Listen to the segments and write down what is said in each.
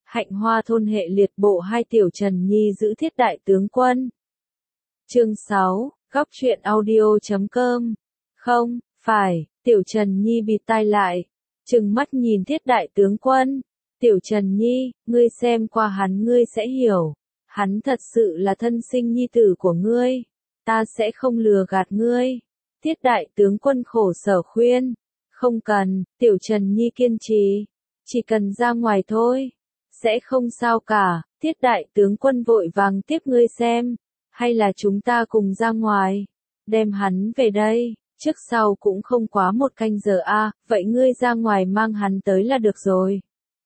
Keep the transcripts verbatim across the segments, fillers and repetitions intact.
Hạnh Hoa thôn hệ liệt bộ hai Tiểu Trần Nhi giữ Thiết đại tướng quân. Chương sáu, góc truyện audio chấm com. Không, phải, Tiểu Trần Nhi bịt tai lại, trừng mắt nhìn Thiết đại tướng quân. Tiểu Trần Nhi, ngươi xem qua hắn ngươi sẽ hiểu, hắn thật sự là thân sinh nhi tử của ngươi, ta sẽ không lừa gạt ngươi. Thiết đại tướng quân khổ sở khuyên, không cần, Tiểu Trần Nhi kiên trì, chỉ cần ra ngoài thôi, sẽ không sao cả. Thiết đại tướng quân vội vàng tiếp, ngươi xem, hay là chúng ta cùng ra ngoài, đem hắn về đây, trước sau cũng không quá một canh giờ a, à, vậy ngươi ra ngoài mang hắn tới là được rồi.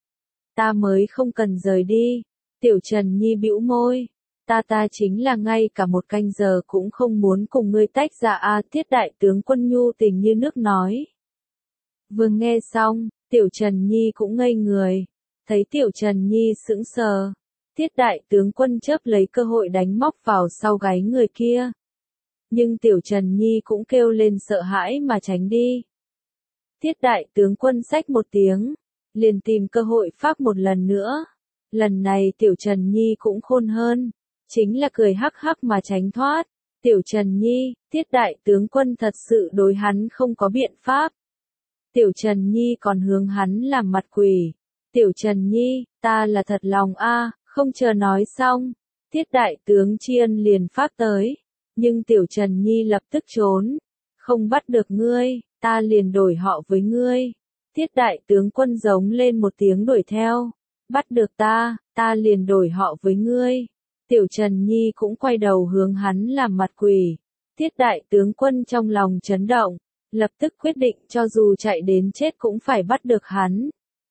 Ta mới không cần rời đi. Tiểu Trần Nhi bĩu môi, ta ta chính là ngay cả một canh giờ cũng không muốn cùng ngươi tách ra a, à, Thiết đại tướng quân nhu tình như nước nói. Vừa nghe xong, Tiểu Trần Nhi cũng ngây người, thấy Tiểu Trần Nhi sững sờ, Thiết đại tướng quân chớp lấy cơ hội đánh móc vào sau gáy người kia. Nhưng Tiểu Trần Nhi cũng kêu lên sợ hãi mà tránh đi. Thiết đại tướng quân xách một tiếng, liền tìm cơ hội phác một lần nữa. Lần này Tiểu Trần Nhi cũng khôn hơn, chính là cười hắc hắc mà tránh thoát. Tiểu Trần Nhi, Thiết đại tướng quân thật sự đối hắn không có biện pháp. Tiểu Trần Nhi còn hướng hắn làm mặt quỷ. Tiểu Trần Nhi, ta là thật lòng a, không chờ nói xong, Thiết đại tướng Chiên liền phát tới, nhưng Tiểu Trần Nhi lập tức trốn, không bắt được ngươi, ta liền đổi họ với ngươi. Thiết đại tướng quân giống lên một tiếng đuổi theo, bắt được ta, ta liền đổi họ với ngươi. Tiểu Trần Nhi cũng quay đầu hướng hắn làm mặt quỷ. Thiết đại tướng quân trong lòng chấn động, lập tức quyết định cho dù chạy đến chết cũng phải bắt được hắn.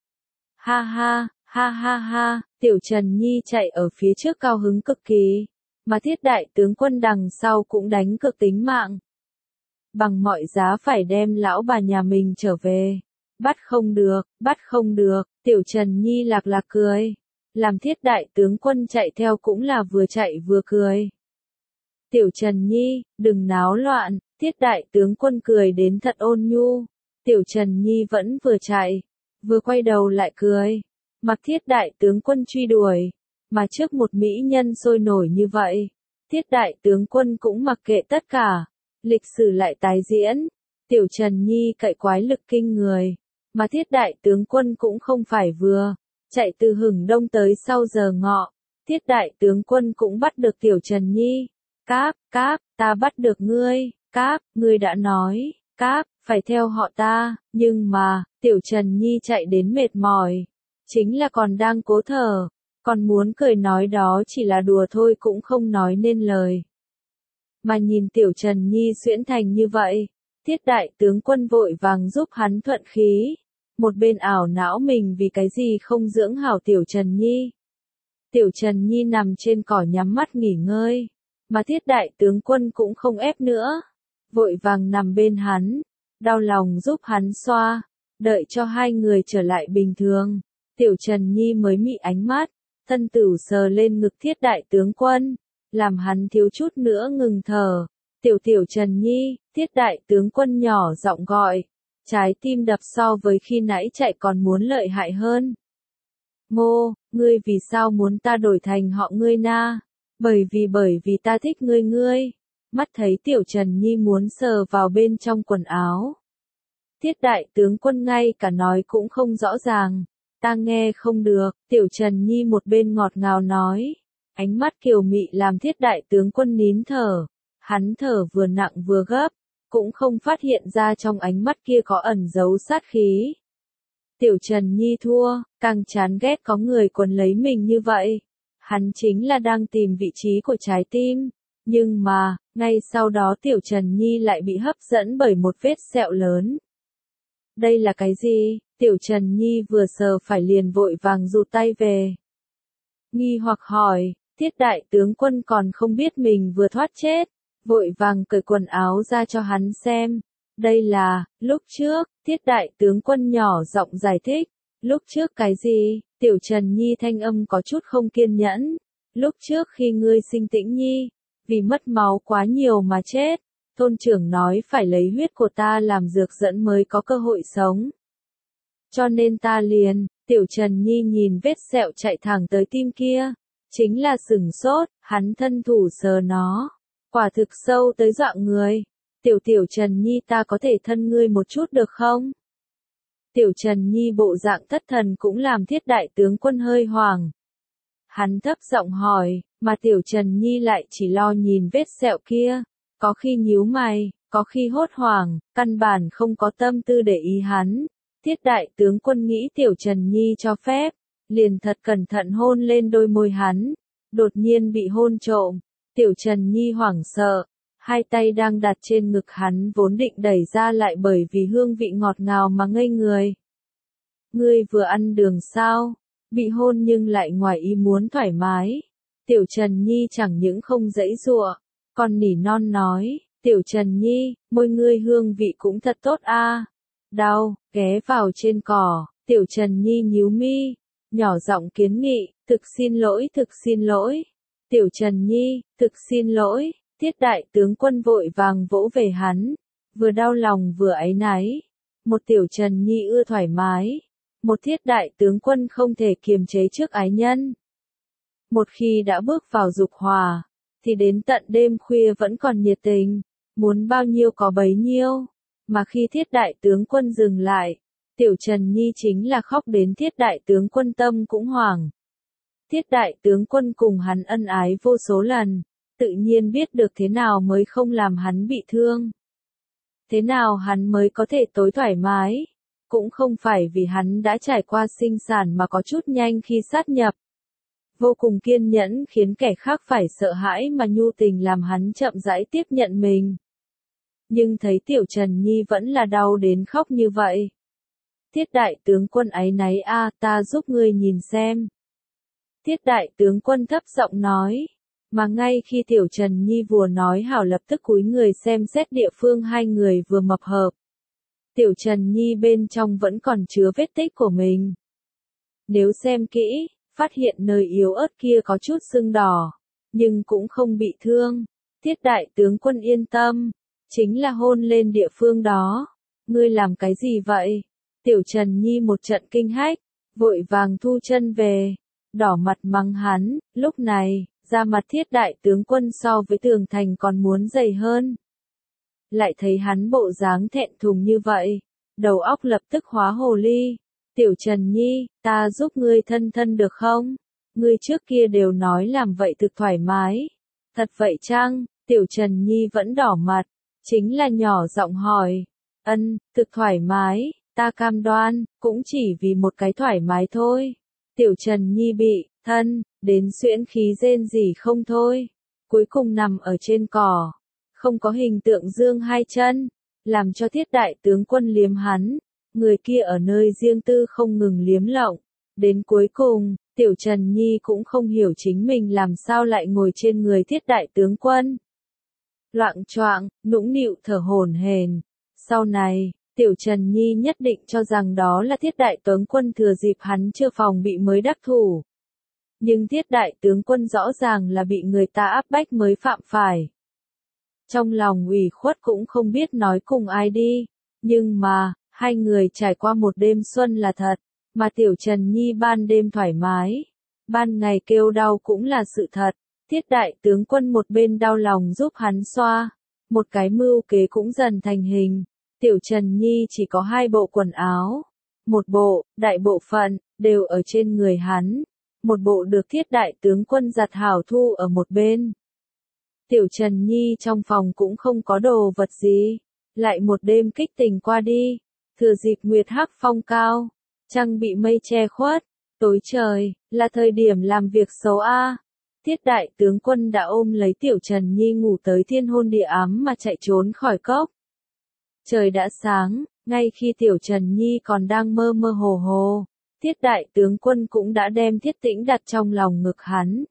Ha ha, ha ha ha, Tiểu Trần Nhi chạy ở phía trước cao hứng cực kỳ, mà Thiết đại tướng quân đằng sau cũng đánh cực tính mạng. Bằng mọi giá phải đem lão bà nhà mình trở về. Bắt không được, bắt không được, Tiểu Trần Nhi lạc lạc cười. Làm Thiết đại tướng quân chạy theo cũng là vừa chạy vừa cười. Tiểu Trần Nhi, đừng náo loạn, Thiết đại tướng quân cười đến thật ôn nhu. Tiểu Trần Nhi vẫn vừa chạy, vừa quay đầu lại cười. Mặc Thiết đại tướng quân truy đuổi, mà trước một mỹ nhân sôi nổi như vậy, Thiết đại tướng quân cũng mặc kệ tất cả. Lịch sử lại tái diễn, Tiểu Trần Nhi cậy quái lực kinh người, mà Thiết đại tướng quân cũng không phải vừa, chạy từ hừng đông tới sau giờ ngọ, Thiết đại tướng quân cũng bắt được Tiểu Trần Nhi. Cáp, cáp, ta bắt được ngươi, cáp, ngươi đã nói, cáp, phải theo họ ta, nhưng mà, Tiểu Trần Nhi chạy đến mệt mỏi, chính là còn đang cố thở, còn muốn cười nói đó chỉ là đùa thôi cũng không nói nên lời. Mà nhìn Tiểu Trần Nhi xuyễn thành như vậy, Thiết đại tướng quân vội vàng giúp hắn thuận khí, một bên ảo não mình vì cái gì không dưỡng hảo Tiểu Trần Nhi. Tiểu Trần Nhi nằm trên cỏ nhắm mắt nghỉ ngơi, mà Thiết đại tướng quân cũng không ép nữa, vội vàng nằm bên hắn, đau lòng giúp hắn xoa, đợi cho hai người trở lại bình thường. Tiểu Trần Nhi mới mị ánh mắt, thân tử sờ lên ngực Thiết đại tướng quân, làm hắn thiếu chút nữa ngừng thở. Tiểu Tiểu Trần Nhi, Thiết đại tướng quân nhỏ giọng gọi, trái tim đập so với khi nãy chạy còn muốn lợi hại hơn. Ngô, ngươi vì sao muốn ta đổi thành họ ngươi na? Bởi vì bởi vì ta thích ngươi ngươi. Mắt thấy Tiểu Trần Nhi muốn sờ vào bên trong quần áo. Thiết đại tướng quân ngay cả nói cũng không rõ ràng. Ta nghe không được, Tiểu Trần Nhi một bên ngọt ngào nói. Ánh mắt kiều mị làm Thiết đại tướng quân nín thở. Hắn thở vừa nặng vừa gấp, cũng không phát hiện ra trong ánh mắt kia có ẩn giấu sát khí. Tiểu Trần Nhi thua, càng chán ghét có người quấn lấy mình như vậy. Hắn chính là đang tìm vị trí của trái tim. Nhưng mà, ngay sau đó Tiểu Trần Nhi lại bị hấp dẫn bởi một vết sẹo lớn. Đây là cái gì? Tiểu Trần Nhi vừa sờ phải liền vội vàng rụt tay về. Nghi hoặc hỏi, Thiết đại tướng quân còn không biết mình vừa thoát chết, vội vàng cởi quần áo ra cho hắn xem. Đây là, lúc trước, Thiết đại tướng quân nhỏ giọng giải thích. Lúc trước cái gì? Tiểu Trần Nhi thanh âm có chút không kiên nhẫn. Lúc trước khi ngươi sinh Tĩnh Nhi, vì mất máu quá nhiều mà chết, thôn trưởng nói phải lấy huyết của ta làm dược dẫn mới có cơ hội sống. Cho nên ta liền, Tiểu Trần Nhi nhìn vết sẹo chạy thẳng tới tim kia, chính là sửng sốt, hắn thân thủ sờ nó, quả thực sâu tới dọa người. Tiểu Tiểu Trần Nhi, ta có thể thân ngươi một chút được không? Tiểu Trần Nhi bộ dạng thất thần cũng làm Thiết đại tướng quân hơi hoảng. Hắn thấp giọng hỏi, mà Tiểu Trần Nhi lại chỉ lo nhìn vết sẹo kia, có khi nhíu mày, có khi hốt hoảng, căn bản không có tâm tư để ý hắn. Thiết đại tướng quân nghĩ Tiểu Trần Nhi cho phép, liền thật cẩn thận hôn lên đôi môi hắn, đột nhiên bị hôn trộm. Tiểu Trần Nhi hoảng sợ, hai tay đang đặt trên ngực hắn vốn định đẩy ra lại bởi vì hương vị ngọt ngào mà ngây người. Ngươi vừa ăn đường sao? Bị hôn nhưng lại ngoài ý muốn thoải mái. Tiểu Trần Nhi chẳng những không giãy giụa, còn nỉ non nói, Tiểu Trần Nhi, môi ngươi hương vị cũng thật tốt a. Đau, ghé vào trên cỏ, Tiểu Trần Nhi nhíu mi, nhỏ giọng kiến nghị, thực xin lỗi, thực xin lỗi. Tiểu Trần Nhi, thực xin lỗi. Thiết đại tướng quân vội vàng vỗ về hắn, vừa đau lòng vừa áy náy. Một Tiểu Trần Nhi ưa thoải mái, một Thiết đại tướng quân không thể kiềm chế trước ái nhân. Một khi đã bước vào dục hòa, thì đến tận đêm khuya vẫn còn nhiệt tình, muốn bao nhiêu có bấy nhiêu. Mà khi Thiết đại tướng quân dừng lại, Tiểu Trần Nhi chính là khóc đến Thiết đại tướng quân tâm cũng hoảng. Thiết đại tướng quân cùng hắn ân ái vô số lần, tự nhiên biết được thế nào mới không làm hắn bị thương. Thế nào hắn mới có thể tối thoải mái, cũng không phải vì hắn đã trải qua sinh sản mà có chút nhanh khi sát nhập. Vô cùng kiên nhẫn khiến kẻ khác phải sợ hãi mà nhu tình làm hắn chậm rãi tiếp nhận mình. Nhưng thấy Tiểu Trần Nhi vẫn là đau đến khóc như vậy. Thiết đại tướng quân áy náy a, ta giúp ngươi nhìn xem. Thiết đại tướng quân thấp giọng nói. Mà ngay khi Tiểu Trần Nhi vừa nói hảo lập tức cúi người xem xét địa phương hai người vừa mập hợp. Tiểu Trần Nhi bên trong vẫn còn chứa vết tích của mình. Nếu xem kỹ, phát hiện nơi yếu ớt kia có chút sưng đỏ, nhưng cũng không bị thương. Thiết đại tướng quân yên tâm, chính là hôn lên địa phương đó. Ngươi làm cái gì vậy? Tiểu Trần Nhi một trận kinh hách, vội vàng thu chân về, đỏ mặt mắng hắn. Lúc này, da mặt Thiết đại tướng quân so với Tường Thành còn muốn dày hơn. Lại thấy hắn bộ dáng thẹn thùng như vậy, đầu óc lập tức hóa hồ ly. Tiểu Trần Nhi, ta giúp ngươi thân thân được không? Ngươi trước kia đều nói làm vậy thực thoải mái. Thật vậy chăng? Tiểu Trần Nhi vẫn đỏ mặt, chính là nhỏ giọng hỏi. Ân, thực thoải mái, ta cam đoan, cũng chỉ vì một cái thoải mái thôi. Tiểu Trần Nhi bị thân đến xuyễn khí rên rỉ không thôi, cuối cùng nằm ở trên cỏ, không có hình tượng dương hai chân, làm cho Thiết đại tướng quân liếm hắn, người kia ở nơi riêng tư không ngừng liếm lộng, đến cuối cùng, Tiểu Trần Nhi cũng không hiểu chính mình làm sao lại ngồi trên người Thiết đại tướng quân. Loạng choạng, nũng nịu thở hổn hển. Sau này, Tiểu Trần Nhi nhất định cho rằng đó là Thiết đại tướng quân thừa dịp hắn chưa phòng bị mới đắc thủ. Nhưng Thiết đại tướng quân rõ ràng là bị người ta áp bách mới phạm phải. Trong lòng ủy khuất cũng không biết nói cùng ai đi, nhưng mà, hai người trải qua một đêm xuân là thật, mà Tiểu Trần Nhi ban đêm thoải mái, ban ngày kêu đau cũng là sự thật. Thiết đại tướng quân một bên đau lòng giúp hắn xoa, một cái mưu kế cũng dần thành hình. Tiểu Trần Nhi chỉ có hai bộ quần áo, một bộ, đại bộ phận, đều ở trên người hắn, một bộ được Thiết đại tướng quân giặt hảo thu ở một bên. Tiểu Trần Nhi trong phòng cũng không có đồ vật gì, lại một đêm kích tình qua đi, thừa dịp nguyệt hắc phong cao, trăng bị mây che khuất, tối trời, là thời điểm làm việc xấu a. Thiết đại tướng quân đã ôm lấy Tiểu Trần Nhi ngủ tới thiên hôn địa ám mà chạy trốn khỏi cốc. Trời đã sáng, ngay khi Tiểu Trần Nhi còn đang mơ mơ hồ hồ, Thiết đại tướng quân cũng đã đem Thiết Tĩnh đặt trong lòng ngực hắn.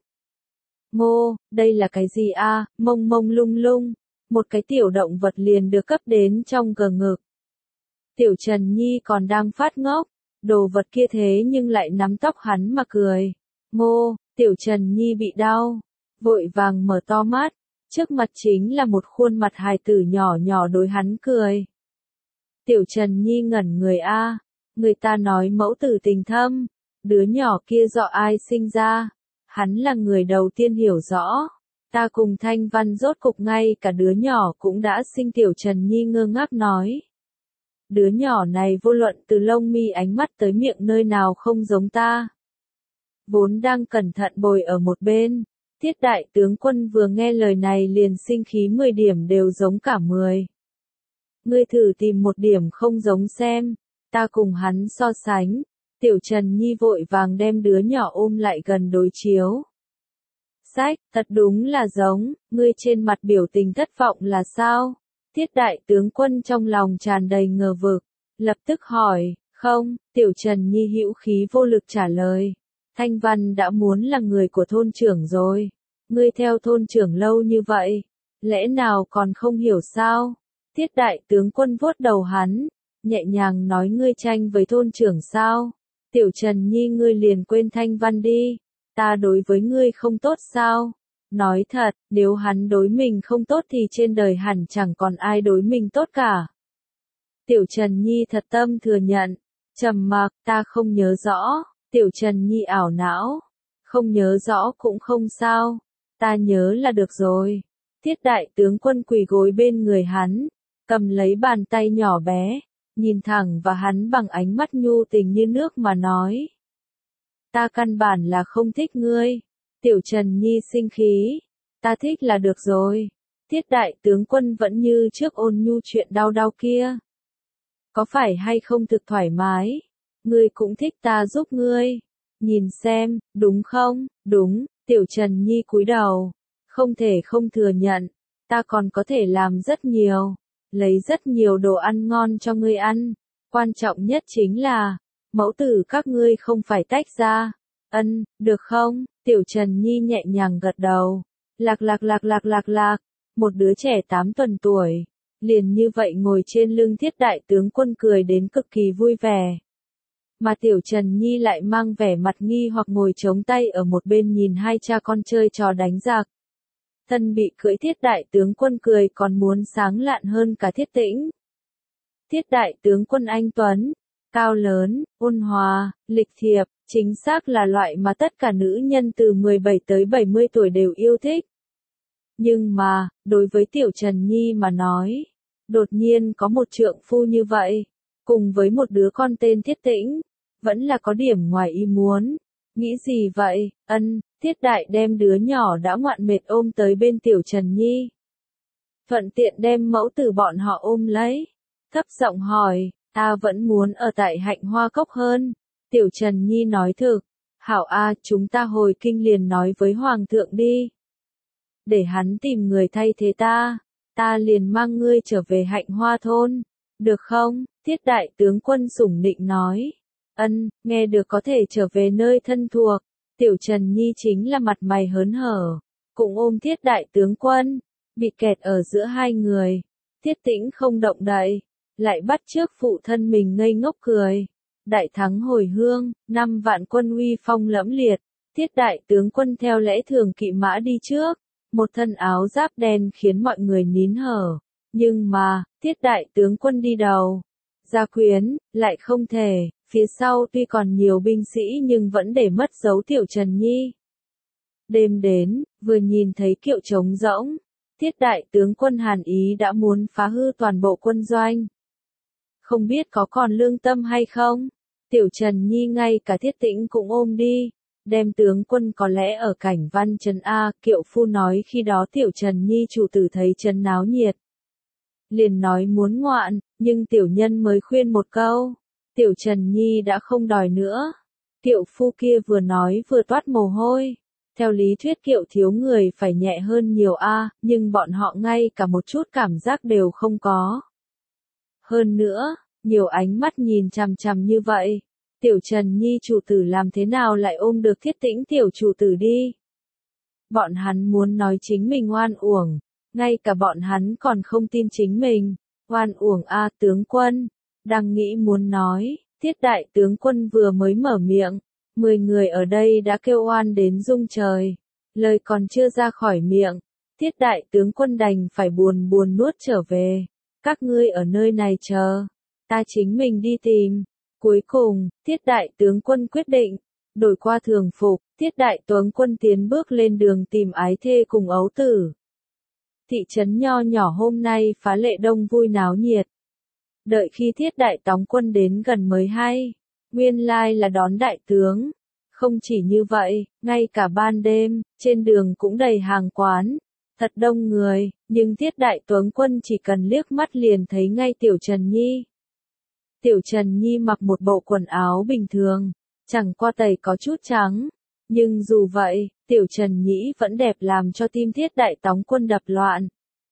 Ngô, đây là cái gì a? À? Mông mông lung lung, một cái tiểu động vật liền được cấp đến trong gờ ngực. Tiểu Trần Nhi còn đang phát ngốc, đồ vật kia thế nhưng lại nắm tóc hắn mà cười. Ngô, Tiểu Trần Nhi bị đau, vội vàng mở to mắt, trước mặt chính là một khuôn mặt hài tử nhỏ nhỏ đối hắn cười. Tiểu Trần Nhi ngẩn người a, người ta nói mẫu tử tình thâm, đứa nhỏ kia do ai sinh ra, hắn là người đầu tiên hiểu rõ. Ta cùng Thanh Văn rốt cục ngay cả đứa nhỏ cũng đã sinh. Tiểu Trần Nhi ngơ ngác nói. Đứa nhỏ này vô luận từ lông mi ánh mắt tới miệng nơi nào không giống ta. Vốn đang cẩn thận bồi ở một bên, Tiết đại tướng quân vừa nghe lời này liền sinh khí mười điểm đều giống cả mười. Ngươi thử tìm một điểm không giống xem, ta cùng hắn so sánh. Tiểu Trần Nhi vội vàng đem đứa nhỏ ôm lại gần đối chiếu. Sách, thật đúng là giống, ngươi trên mặt biểu tình thất vọng là sao? Tiết đại tướng quân trong lòng tràn đầy ngờ vực, lập tức hỏi, không, Tiểu Trần Nhi hữu khí vô lực trả lời. Thanh Văn đã muốn là người của thôn trưởng rồi, ngươi theo thôn trưởng lâu như vậy, lẽ nào còn không hiểu sao? Tiết đại tướng quân vuốt đầu hắn, nhẹ nhàng nói ngươi tranh với thôn trưởng sao? Tiểu Trần Nhi ngươi liền quên Thanh Văn đi, ta đối với ngươi không tốt sao? Nói thật, nếu hắn đối mình không tốt thì trên đời hẳn chẳng còn ai đối mình tốt cả. Tiểu Trần Nhi thật tâm thừa nhận, trầm mặc, ta không nhớ rõ. Tiểu Trần Nhi ảo não, không nhớ rõ cũng không sao, ta nhớ là được rồi. Tiết đại tướng quân quỳ gối bên người hắn, cầm lấy bàn tay nhỏ bé, nhìn thẳng vào hắn bằng ánh mắt nhu tình như nước mà nói. Ta căn bản là không thích ngươi. Tiểu Trần Nhi sinh khí, ta thích là được rồi. Tiết đại tướng quân vẫn như trước ôn nhu chuyện đau đau kia. Có phải hay không thực thoải mái? Ngươi cũng thích ta giúp ngươi. Nhìn xem, đúng không? Đúng, Tiểu Trần Nhi cúi đầu. Không thể không thừa nhận, ta còn có thể làm rất nhiều. Lấy rất nhiều đồ ăn ngon cho ngươi ăn. Quan trọng nhất chính là, mẫu tử các ngươi không phải tách ra. Ân, được không? Tiểu Trần Nhi nhẹ nhàng gật đầu. Lạc lạc lạc lạc lạc lạc. Một đứa trẻ tám tuần tuổi. Liền như vậy ngồi trên lưng Thiết đại tướng quân cười đến cực kỳ vui vẻ. Mà Tiểu Trần Nhi lại mang vẻ mặt nghi hoặc ngồi chống tay ở một bên nhìn hai cha con chơi trò đánh giặc. Thân bị cưỡi Thiết đại tướng quân cười còn muốn sáng lạn hơn cả Thiết Tĩnh. Thiết đại tướng quân anh tuấn, cao lớn, ôn hòa, lịch thiệp, chính xác là loại mà tất cả nữ nhân từ mười bảy tới bảy mươi tuổi đều yêu thích. Nhưng mà, đối với Tiểu Trần Nhi mà nói, đột nhiên có một trượng phu như vậy, cùng với một đứa con tên Thiết Tĩnh, vẫn là có điểm ngoài ý muốn. Nghĩ gì vậy? Ân, Thiết đại đem đứa nhỏ đã ngoạn mệt ôm tới bên Tiểu Trần Nhi. Thuận tiện đem mẫu tử bọn họ ôm lấy. Thấp giọng hỏi, ta vẫn muốn ở tại Hạnh Hoa Cốc hơn. Tiểu Trần Nhi nói thực, hảo a, chúng ta hồi kinh liền nói với Hoàng thượng đi. Để hắn tìm người thay thế ta, ta liền mang ngươi trở về Hạnh Hoa thôn. Được không? Thiết đại tướng quân sủng nịnh nói. Ân, nghe được có thể trở về nơi thân thuộc. Tiểu Trần Nhi chính là mặt mày hớn hở, cũng ôm Thiết đại tướng quân, bị kẹt ở giữa hai người. Thiết Tĩnh không động đậy, lại bắt chước phụ thân mình ngây ngốc cười. Đại thắng hồi hương, năm vạn quân uy phong lẫm liệt. Thiết đại tướng quân theo lẽ thường kỵ mã đi trước, một thân áo giáp đen khiến mọi người nín hở. Nhưng mà, Thiết đại tướng quân đi đầu, gia quyến, lại không thể. Phía sau tuy còn nhiều binh sĩ nhưng vẫn để mất dấu Tiểu Trần Nhi. Đêm đến, vừa nhìn thấy kiệu trống rỗng, Thiết đại tướng quân hàn ý đã muốn phá hư toàn bộ quân doanh. Không biết có còn lương tâm hay không? Tiểu Trần Nhi ngay cả Thiết Tĩnh cũng ôm đi, đem tướng quân có lẽ ở cảnh văn trấn A. Kiệu phu nói khi đó Tiểu Trần Nhi chủ tử thấy trấn náo nhiệt. Liền nói muốn ngoạn, nhưng tiểu nhân mới khuyên một câu. Tiểu Trần Nhi đã không đòi nữa. Kiệu phu kia vừa nói vừa toát mồ hôi. Theo lý thuyết kiệu thiếu người phải nhẹ hơn nhiều a, nhưng bọn họ ngay cả một chút cảm giác đều không có. Hơn nữa, nhiều ánh mắt nhìn chằm chằm như vậy. Tiểu Trần Nhi chủ tử làm thế nào lại ôm được Thiết Tĩnh tiểu chủ tử đi? Bọn hắn muốn nói chính mình oan uổng. Ngay cả bọn hắn còn không tin chính mình. Oan uổng a tướng quân. Đang nghĩ muốn nói, Thiết đại tướng quân vừa mới mở miệng, mười người ở đây đã kêu oan đến rung trời. Lời còn chưa ra khỏi miệng, Thiết đại tướng quân đành phải buồn buồn nuốt trở về. Các ngươi ở nơi này chờ, ta chính mình đi tìm. Cuối cùng, Thiết đại tướng quân quyết định, đổi qua thường phục, Thiết đại tướng quân tiến bước lên đường tìm ái thê cùng ấu tử. Thị trấn nho nhỏ hôm nay phá lệ đông vui náo nhiệt. Đợi khi Thiết đại tướng quân đến gần mới hay, nguyên lai là đón đại tướng. Không chỉ như vậy, ngay cả ban đêm, trên đường cũng đầy hàng quán, thật đông người, nhưng Thiết đại tướng quân chỉ cần liếc mắt liền thấy ngay Tiểu Trần Nhi. Tiểu Trần Nhi mặc một bộ quần áo bình thường, chẳng qua tẩy có chút trắng, nhưng dù vậy, Tiểu Trần Nhĩ vẫn đẹp làm cho tim Thiết đại tướng quân đập loạn.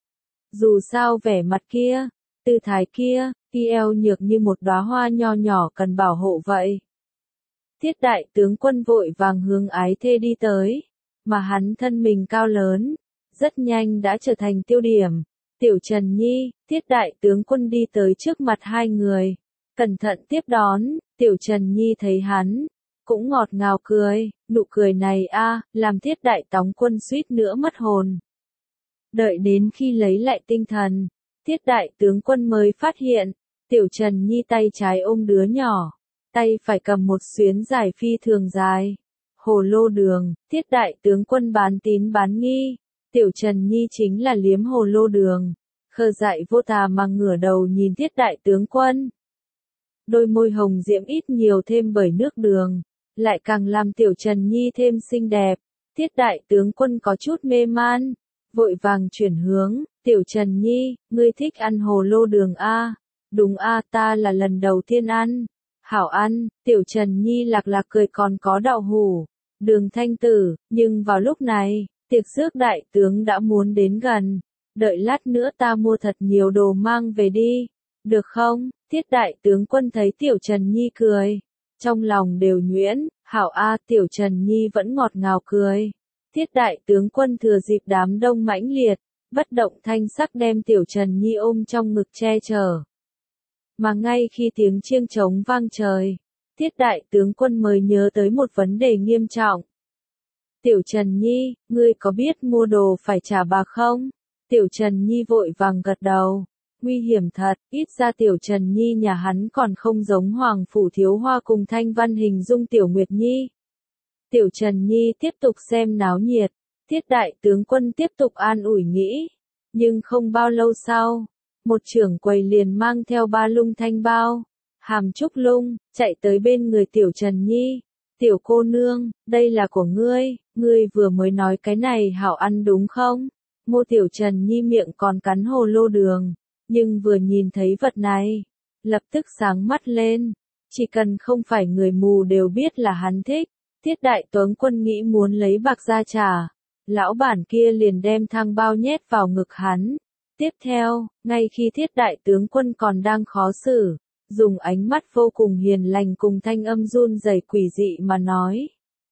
Dù sao vẻ mặt kia, tư thái kia, y eo nhược như một đóa hoa nho nhỏ cần bảo hộ vậy. Thiết đại tướng quân vội vàng hướng ái thê đi tới, mà hắn thân mình cao lớn, rất nhanh đã trở thành tiêu điểm. Tiểu Trần Nhi, Thiết đại tướng quân đi tới trước mặt hai người, cẩn thận tiếp đón. Tiểu Trần Nhi thấy hắn, cũng ngọt ngào cười, nụ cười này a, làm Thiết đại tướng quân suýt nữa mất hồn. Đợi đến khi lấy lại tinh thần, Thiết đại tướng quân mới phát hiện, Tiểu Trần Nhi tay trái ôm đứa nhỏ, tay phải cầm một xuyến dài phi thường dài. Hồ lô đường, Thiết đại tướng quân bán tín bán nghi, Tiểu Trần Nhi chính là liếm hồ lô đường. Khờ dại vô tà mà ngửa đầu nhìn Thiết đại tướng quân. Đôi môi hồng diễm ít nhiều thêm bởi nước đường, lại càng làm Tiểu Trần Nhi thêm xinh đẹp. Thiết đại tướng quân có chút mê man, vội vàng chuyển hướng. Tiểu Trần Nhi, ngươi thích ăn hồ lô đường a? Đúng a, ta là lần đầu tiên ăn. Hảo ăn. Tiểu Trần Nhi lạc lạc cười, còn có đậu hũ, đường thanh tử. Nhưng vào lúc này, tiệc rước đại tướng đã muốn đến gần. Đợi lát nữa ta mua thật nhiều đồ mang về đi, được không? Thiết đại tướng quân thấy Tiểu Trần Nhi cười, trong lòng đều nhuyễn. Hảo a. Tiểu Trần Nhi vẫn ngọt ngào cười. Thiết đại tướng quân thừa dịp đám đông mãnh liệt, bất động thanh sắc đem Tiểu Trần Nhi ôm trong ngực che chở. Mà ngay khi tiếng chiêng trống vang trời, Thiết đại tướng quân mới nhớ tới một vấn đề nghiêm trọng. Tiểu Trần Nhi, ngươi có biết mua đồ phải trả bạc không? Tiểu Trần Nhi vội vàng gật đầu. Nguy hiểm thật, ít ra Tiểu Trần Nhi nhà hắn còn không giống Hoàng Phủ Thiếu Hoa cùng Thanh Văn hình dung Tiểu Nguyệt Nhi. Tiểu Trần Nhi tiếp tục xem náo nhiệt, Thiết đại tướng quân tiếp tục an ủi nghĩ. Nhưng không bao lâu sau, một trưởng quầy liền mang theo ba lung thanh bao, hàm trúc lung, chạy tới bên người Tiểu Trần Nhi. Tiểu cô nương, đây là của ngươi, ngươi vừa mới nói cái này hảo ăn đúng không? Mô Tiểu Trần Nhi miệng còn cắn hồ lô đường, nhưng vừa nhìn thấy vật này, lập tức sáng mắt lên. Chỉ cần không phải người mù đều biết là hắn thích. Thiết đại tướng quân nghĩ muốn lấy bạc ra trả, lão bản kia liền đem thang bao nhét vào ngực hắn. Tiếp theo, ngay khi Thiết đại tướng quân còn đang khó xử, dùng ánh mắt vô cùng hiền lành cùng thanh âm run rẩy quỷ dị mà nói.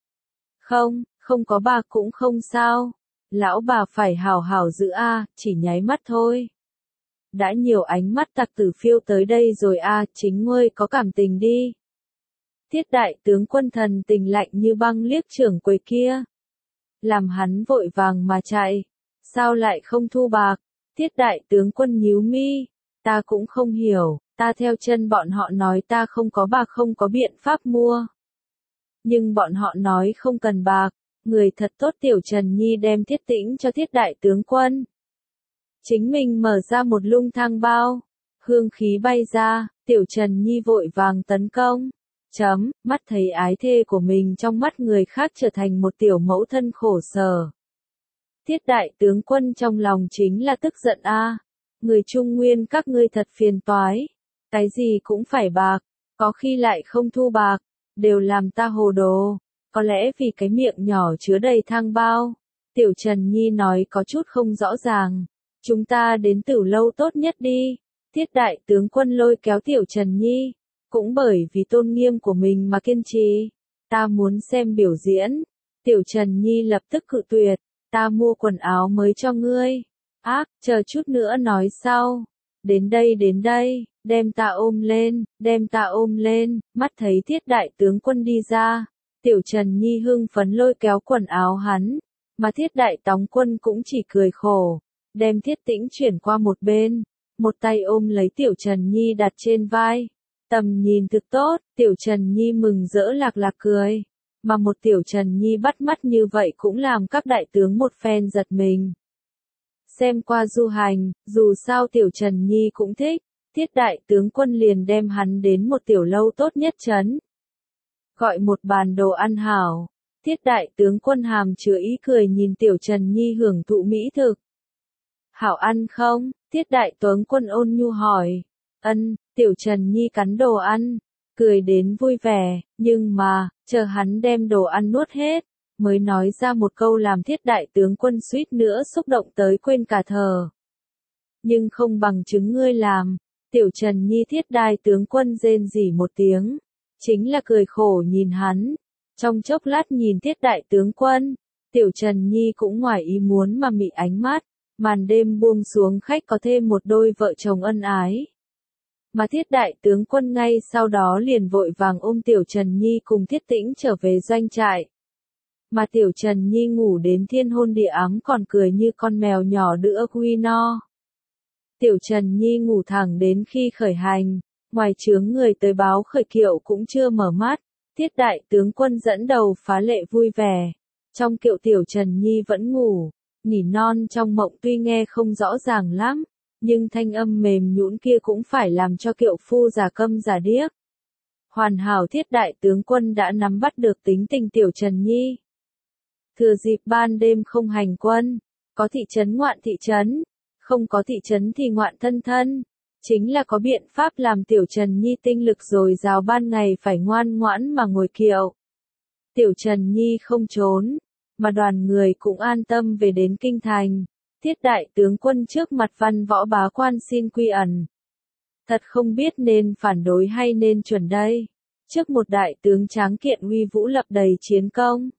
Không, không có bạc cũng không sao. Lão bà phải hảo hảo giữ a, chỉ nháy mắt thôi. Đã nhiều ánh mắt tặc tử phiêu tới đây rồi a, chính ngươi có cảm tình đi. Thiết đại tướng quân thần tình lạnh như băng liếc trưởng quầy kia, làm hắn vội vàng mà chạy. Sao lại không thu bạc? Thiết đại tướng quân nhíu mi, ta cũng không hiểu, ta theo chân bọn họ nói ta không có bạc không có biện pháp mua. Nhưng bọn họ nói không cần bạc, người thật tốt. Tiểu Trần Nhi đem thiết tĩnh cho Thiết đại tướng quân. Chính mình mở ra một lung thang bao, hương khí bay ra, Tiểu Trần Nhi vội vàng tấn công. Chấm, mắt thấy ái thê của mình trong mắt người khác trở thành một tiểu mẫu thân khổ sở. Thiết đại tướng quân trong lòng chính là tức giận a, người Trung Nguyên các ngươi thật phiền toái, cái gì cũng phải bạc, có khi lại không thu bạc, đều làm ta hồ đồ, có lẽ vì cái miệng nhỏ chứa đầy thang bao. Tiểu Trần Nhi nói có chút không rõ ràng, chúng ta đến Tử lâu tốt nhất đi. Thiết đại tướng quân lôi kéo Tiểu Trần Nhi, cũng bởi vì tôn nghiêm của mình mà kiên trì. Ta muốn xem biểu diễn. Tiểu Trần Nhi lập tức cự tuyệt. Ta mua quần áo mới cho ngươi. Ác, chờ chút nữa nói sau. Đến đây đến đây, đem ta ôm lên, đem ta ôm lên. Mắt thấy Thiết đại tướng quân đi ra, Tiểu Trần Nhi hưng phấn lôi kéo quần áo hắn, mà Thiết đại tướng quân cũng chỉ cười khổ, đem Thiết Tĩnh chuyển qua một bên, một tay ôm lấy Tiểu Trần Nhi đặt trên vai. Tầm nhìn thực tốt, Tiểu Trần Nhi mừng rỡ lạc lạc cười. Mà một Tiểu Trần Nhi bắt mắt như vậy cũng làm các đại tướng một phen giật mình. Xem qua du hành, dù sao Tiểu Trần Nhi cũng thích, Thiết đại tướng quân liền đem hắn đến một tiểu lâu tốt nhất trấn. Gọi một bàn đồ ăn hảo, Thiết đại tướng quân hàm chứa ý cười nhìn Tiểu Trần Nhi hưởng thụ mỹ thực. Hảo ăn không? Thiết đại tướng quân ôn nhu hỏi. Ân, Tiểu Trần Nhi cắn đồ ăn, cười đến vui vẻ, nhưng mà, chờ hắn đem đồ ăn nuốt hết, mới nói ra một câu làm Thiết đại tướng quân suýt nữa xúc động tới quên cả thở. Nhưng không bằng chứng ngươi làm. Tiểu Trần Nhi Thiết đại tướng quân rên rỉ một tiếng, chính là cười khổ nhìn hắn. Trong chốc lát nhìn Thiết đại tướng quân, Tiểu Trần Nhi cũng ngoài ý muốn mà mị ánh mắt, màn đêm buông xuống khách có thêm một đôi vợ chồng ân ái. Mà Thiết đại tướng quân ngay sau đó liền vội vàng ôm Tiểu Trần Nhi cùng Thiết Tĩnh trở về doanh trại. Mà Tiểu Trần Nhi ngủ đến thiên hôn địa ám còn cười như con mèo nhỏ đữa quy no. Tiểu Trần Nhi ngủ thẳng đến khi khởi hành, ngoài chướng người tới báo khởi kiệu cũng chưa mở mắt, Thiết đại tướng quân dẫn đầu phá lệ vui vẻ. Trong kiệu Tiểu Trần Nhi vẫn ngủ, nỉ non trong mộng tuy nghe không rõ ràng lắm, nhưng thanh âm mềm nhũn kia cũng phải làm cho kiệu phu giả câm giả điếc. Hoàn hảo Thiết đại tướng quân đã nắm bắt được tính tình Tiểu Trần Nhi. Thừa dịp ban đêm không hành quân, có thị trấn ngoạn thị trấn, không có thị trấn thì ngoạn thân thân, chính là có biện pháp làm Tiểu Trần Nhi tinh lực dồi dào ban ngày phải ngoan ngoãn mà ngồi kiệu. Tiểu Trần Nhi không trốn, mà đoàn người cũng an tâm về đến kinh thành. Thiết đại tướng quân trước mặt văn võ bá quan xin quy ẩn. Thật không biết nên phản đối hay nên chuẩn đây. Trước một đại tướng tráng kiện uy vũ lập đầy chiến công.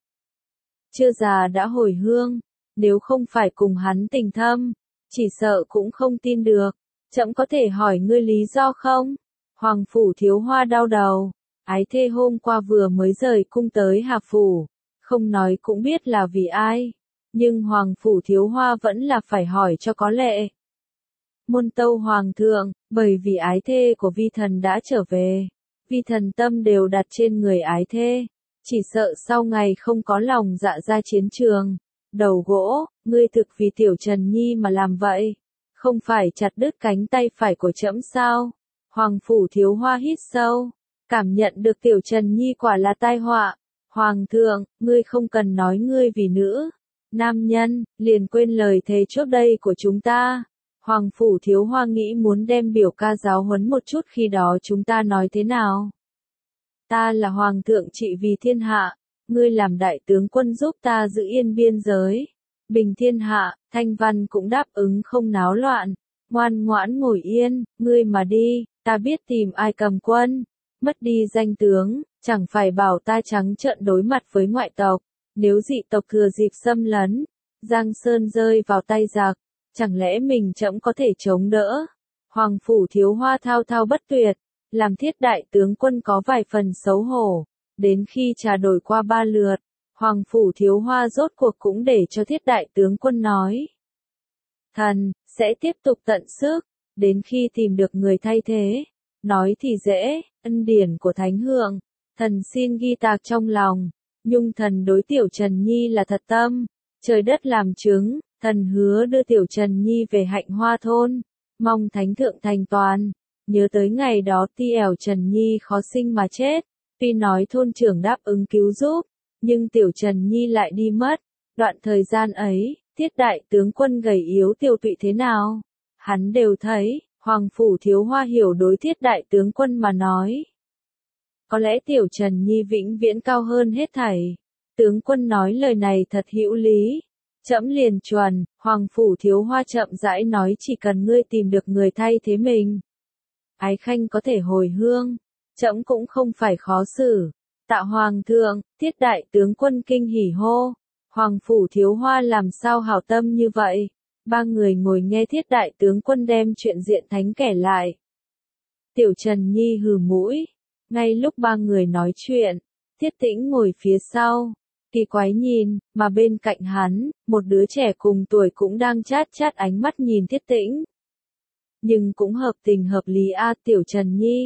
Chưa già đã hồi hương, nếu không phải cùng hắn tình thâm, chỉ sợ cũng không tin được. Trẫm có thể hỏi ngươi lý do không? Hoàng phủ thiếu hoa đau đầu, ái thê hôm qua vừa mới rời cung tới Hà phủ, không nói cũng biết là vì ai. Nhưng Hoàng phủ thiếu hoa vẫn là phải hỏi cho có lệ. Môn tâu Hoàng thượng, bởi vì ái thê của vi thần đã trở về, vi thần tâm đều đặt trên người ái thê, chỉ sợ sau ngày không có lòng dạ ra chiến trường. Đầu gỗ, ngươi thực vì Tiểu Trần Nhi mà làm vậy, không phải chặt đứt cánh tay phải của trẫm sao? Hoàng phủ thiếu hoa hít sâu, cảm nhận được Tiểu Trần Nhi quả là tai họa. Hoàng thượng, ngươi không cần nói ngươi vì nữ nam nhân, liền quên lời thề trước đây của chúng ta. Hoàng phủ thiếu hoa nghĩ muốn đem biểu ca giáo huấn một chút khi đó chúng ta nói thế nào? Ta là hoàng thượng trị vì thiên hạ, ngươi làm đại tướng quân giúp ta giữ yên biên giới, bình thiên hạ. Thanh Văn cũng đáp ứng không náo loạn, ngoan ngoãn ngồi yên, ngươi mà đi, ta biết tìm ai cầm quân, mất đi danh tướng, chẳng phải bảo ta trắng trợn đối mặt với ngoại tộc. Nếu dị tộc thừa dịp xâm lấn, Giang Sơn rơi vào tay giặc, chẳng lẽ mình trẫm có thể chống đỡ? Hoàng phủ thiếu hoa thao thao bất tuyệt, làm Thiết đại tướng quân có vài phần xấu hổ. Đến khi trà đổi qua ba lượt, Hoàng phủ thiếu hoa rốt cuộc cũng để cho Thiết đại tướng quân nói. Thần, sẽ tiếp tục tận sức, đến khi tìm được người thay thế. Nói thì dễ, ân điển của Thánh Hượng, thần xin ghi tạc trong lòng. Nhung thần đối Tiểu Trần Nhi là thật tâm, trời đất làm chứng, thần hứa đưa Tiểu Trần Nhi về Hạnh Hoa thôn, mong Thánh Thượng thành toàn. Nhớ tới ngày đó Tiểu Trần Nhi khó sinh mà chết, tuy nói thôn trưởng đáp ứng cứu giúp, nhưng Tiểu Trần Nhi lại đi mất. Đoạn thời gian ấy, Thiết đại tướng quân gầy yếu tiêu tụy thế nào, hắn đều thấy. Hoàng phủ thiếu hoa hiểu đối Thiết đại tướng quân mà nói. Có lẽ Tiểu Trần Nhi vĩnh viễn cao hơn hết thảy. Tướng quân nói lời này thật hữu lý. Trẫm liền chuẩn. Hoàng phủ thiếu hoa chậm rãi nói, chỉ cần ngươi tìm được người thay thế mình, ái khanh có thể hồi hương, trẫm cũng không phải khó xử. Tạ hoàng thượng. Thiết đại tướng quân kinh hỉ hô. Hoàng phủ thiếu hoa làm sao hảo tâm như vậy? Ba người ngồi nghe Thiết đại tướng quân đem chuyện diện thánh kể lại. Tiểu Trần Nhi hừ mũi. Ngay lúc ba người nói chuyện, Thiết Tĩnh ngồi phía sau, kỳ quái nhìn, mà bên cạnh hắn, một đứa trẻ cùng tuổi cũng đang chát chát ánh mắt nhìn Thiết Tĩnh. Nhưng cũng hợp tình hợp lý a. Tiểu Trần Nhi,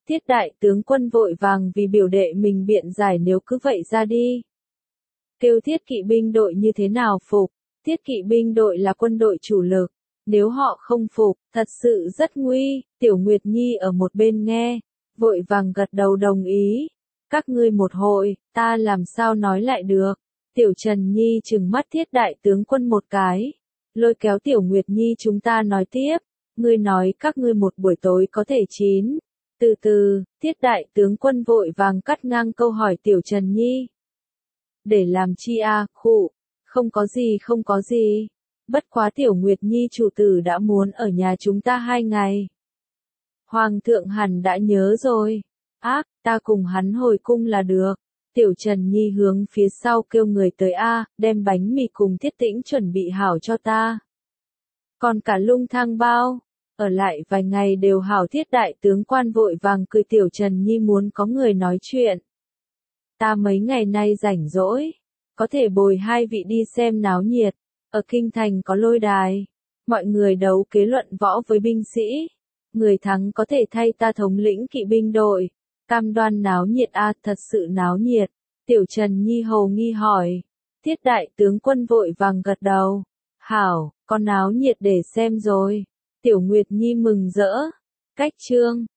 Thiết đại tướng quân vội vàng vì biểu đệ mình biện giải nếu cứ vậy ra đi. Kêu thiết kỵ binh đội như thế nào phục, thiết kỵ binh đội là quân đội chủ lực, nếu họ không phục, thật sự rất nguy, Tiểu Nguyệt Nhi ở một bên nghe, vội vàng gật đầu đồng ý. Các ngươi một hội, ta làm sao nói lại được. Tiểu Trần Nhi trừng mắt thiết đại tướng quân một cái, lôi kéo Tiểu Nguyệt Nhi chúng ta nói tiếp, ngươi nói các ngươi một buổi tối có thể chín. Từ từ, thiết đại tướng quân vội vàng cắt ngang câu hỏi Tiểu Trần Nhi. Để làm chi a, khụ, không có gì không có gì. Bất quá Tiểu Nguyệt Nhi chủ tử đã muốn ở nhà chúng ta hai ngày. Hoàng thượng hẳn đã nhớ rồi. Ác, ta cùng hắn hồi cung là được. Tiểu Trần Nhi hướng phía sau kêu người tới A, đem bánh mì cùng Thiết Tĩnh chuẩn bị hảo cho ta. Còn cả lung thang bao, ở lại vài ngày đều hảo. Thiết đại tướng quan vội vàng cười. Tiểu Trần Nhi muốn có người nói chuyện. Ta mấy ngày nay rảnh rỗi, có thể bồi hai vị đi xem náo nhiệt. Ở kinh thành có lôi đài, mọi người đấu kế luận võ với binh sĩ. Người thắng có thể thay ta thống lĩnh kỵ binh đội. Cam đoan náo nhiệt a, thật sự náo nhiệt. Tiểu Trần Nhi hồ nghi hỏi. Thiết đại tướng quân vội vàng gật đầu. Hảo, con náo nhiệt để xem rồi. Tiểu Nguyệt Nhi mừng rỡ. Cách chương